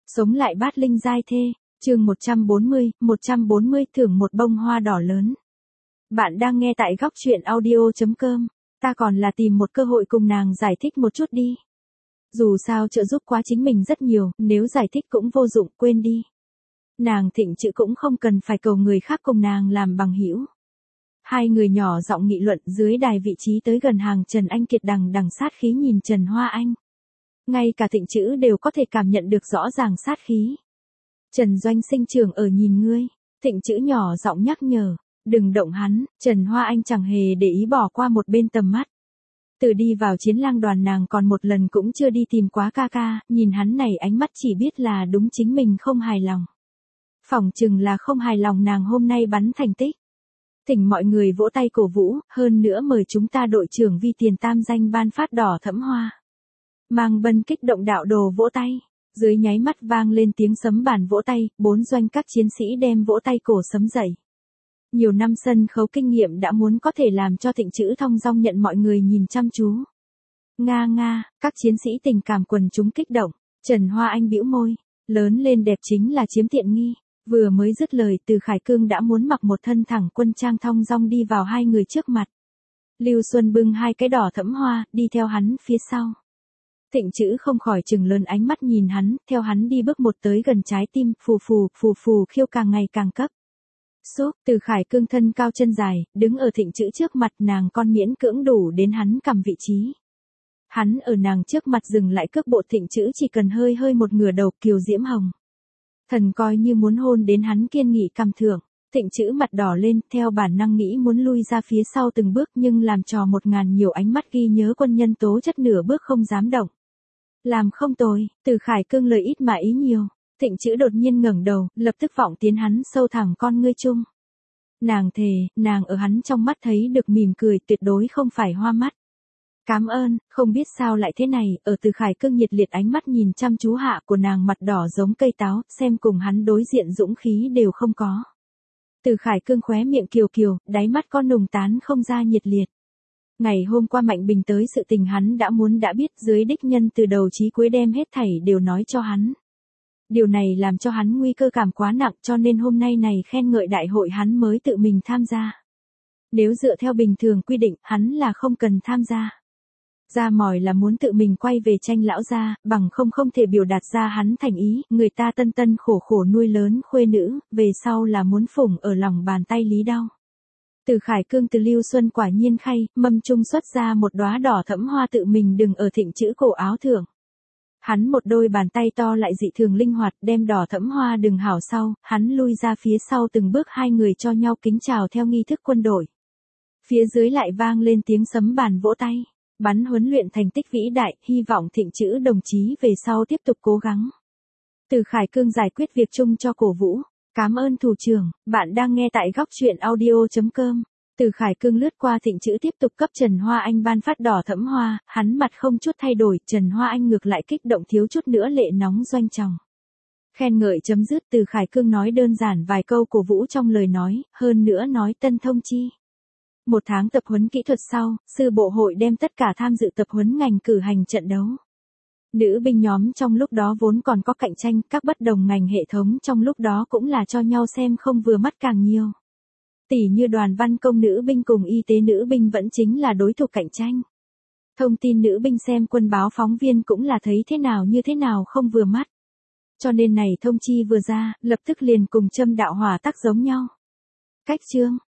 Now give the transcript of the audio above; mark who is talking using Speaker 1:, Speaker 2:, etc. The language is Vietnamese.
Speaker 1: Sống lại bát linh giai thê, chương 140 thưởng một bông hoa đỏ lớn. Bạn đang nghe tại góc truyện audio.com, ta còn là tìm một cơ hội cùng nàng giải thích một chút đi. Dù sao trợ giúp quá chính mình rất nhiều, nếu giải thích cũng vô dụng, quên đi. Nàng Thịnh Chữ cũng không cần phải cầu người khác cùng nàng làm bằng hữu. Hai người nhỏ giọng nghị luận dưới đài vị trí tới gần hàng Trần Anh Kiệt đằng sát khí nhìn Trần Hoa Anh. Ngay cả Thịnh Chữ đều có thể cảm nhận được rõ ràng sát khí. Trần Doanh sinh trưởng ở nhìn ngươi, Thịnh Chữ nhỏ giọng nhắc nhở, đừng động hắn. Trần Hoa Anh chẳng hề để ý bỏ qua một bên tầm mắt. Từ đi vào chiến lang đoàn nàng còn một lần cũng chưa đi tìm quá ca ca, nhìn hắn này ánh mắt chỉ biết là đúng chính mình không hài lòng. Phỏng chừng là không hài lòng nàng hôm nay bắn thành tích. Thỉnh mọi người vỗ tay cổ vũ, hơn nữa mời chúng ta đội trưởng Vi tiền tam danh ban phát đỏ thẫm hoa. Mang Bân kích động đạo đồ vỗ tay, dưới nháy mắt vang lên tiếng sấm bàn vỗ tay, 4 doanh các chiến sĩ đem vỗ tay cổ sấm dậy. Nhiều năm sân khấu kinh nghiệm đã muốn có thể làm cho Thịnh Chữ thong dong nhận mọi người nhìn chăm chú. Nga nga, các chiến sĩ tình cảm quần chúng kích động, Trần Hoa Anh bĩu môi, lớn lên đẹp chính là chiếm tiện nghi. Vừa mới dứt lời Từ Khải Cương đã muốn mặc một thân thẳng quân trang thong dong đi vào hai người trước mặt. Lưu Xuân bưng hai cái đỏ thẫm hoa, đi theo hắn phía sau. Thịnh Chữ không khỏi trừng lớn ánh mắt nhìn hắn, theo hắn đi bước một tới gần trái tim, phù phù khiêu càng ngày càng cấp. Xốp, Từ Khải Cương thân cao chân dài, đứng ở Thịnh Chữ trước mặt nàng con miễn cưỡng đủ đến hắn cầm vị trí. Hắn ở nàng trước mặt dừng lại cước bộ Thịnh Chữ chỉ cần hơi một ngửa đầu kiều diễm hồng. Thần coi như muốn hôn đến hắn kiên nghị cầm thưởng, Thịnh Chữ mặt đỏ lên, theo bản năng nghĩ muốn lui ra phía sau từng bước nhưng làm trò 1000 nhiều ánh mắt ghi nhớ quân nhân tố chất nửa bước không dám động. Làm không tồi, Từ Khải Cương lời ít mà ý nhiều, Thịnh Chữ đột nhiên ngẩng đầu, lập tức vọng tiến hắn sâu thẳng con ngươi chung. Nàng thề, nàng ở hắn trong mắt thấy được mỉm cười tuyệt đối không phải hoa mắt. Cám ơn, không biết sao lại thế này, ở Từ Khải Cương nhiệt liệt ánh mắt nhìn chăm chú hạ của nàng mặt đỏ giống cây táo, xem cùng hắn đối diện dũng khí đều không có. Từ Khải Cương khóe miệng kiều, đáy mắt con nùng tán không ra nhiệt liệt. Ngày hôm qua Mạnh Bình tới sự tình hắn đã biết dưới đích nhân từ đầu chí cuối đem hết thảy đều nói cho hắn. Điều này làm cho hắn nguy cơ cảm quá nặng cho nên hôm nay này khen ngợi đại hội hắn mới tự mình tham gia. Nếu dựa theo bình thường quy định hắn là không cần tham gia. Ra mỏi là muốn tự mình quay về tranh lão gia, bằng không thể biểu đạt ra hắn thành ý, người ta tân khổ nuôi lớn khuê nữ, về sau là muốn phủng ở lòng bàn tay lý đau. Từ Khải Cương từ Lưu Xuân quả nhiên khay, mâm trung xuất ra một đóa đỏ thẫm hoa tự mình đừng ở Thịnh Chữ cổ áo thưởng. Hắn một đôi bàn tay to lại dị thường linh hoạt đem đỏ thẫm hoa đừng hảo sau, hắn lui ra phía sau từng bước hai người cho nhau kính chào theo nghi thức quân đội. Phía dưới lại vang lên tiếng sấm bàn vỗ tay. Bắn huấn luyện thành tích vĩ đại, hy vọng Thịnh Chữ đồng chí về sau tiếp tục cố gắng. Từ Khải Cương giải quyết việc chung cho cổ vũ. Cảm ơn thủ trưởng, bạn đang nghe tại góc truyện audio.com. Từ Khải Cương lướt qua Thịnh Chữ tiếp tục cấp Trần Hoa Anh ban phát đỏ thẫm hoa, hắn mặt không chút thay đổi, Trần Hoa Anh ngược lại kích động thiếu chút nữa lệ nóng doanh tròng. Khen ngợi chấm dứt Từ Khải Cương nói đơn giản vài câu cổ vũ trong lời nói, hơn nữa nói tân thông chi. 1 tháng tập huấn kỹ thuật sau, sư bộ hội đem tất cả tham dự tập huấn ngành cử hành trận đấu. Nữ binh nhóm trong lúc đó vốn còn có cạnh tranh, các bất đồng ngành hệ thống trong lúc đó cũng là cho nhau xem không vừa mắt càng nhiều. Tỷ như đoàn văn công nữ binh cùng y tế nữ binh vẫn chính là đối thủ cạnh tranh. Thông tin nữ binh xem quân báo phóng viên cũng là thấy thế nào như thế nào không vừa mắt. Cho nên này thông chi vừa ra, lập tức liền cùng châm đạo hỏa tắc giống nhau. Cách chương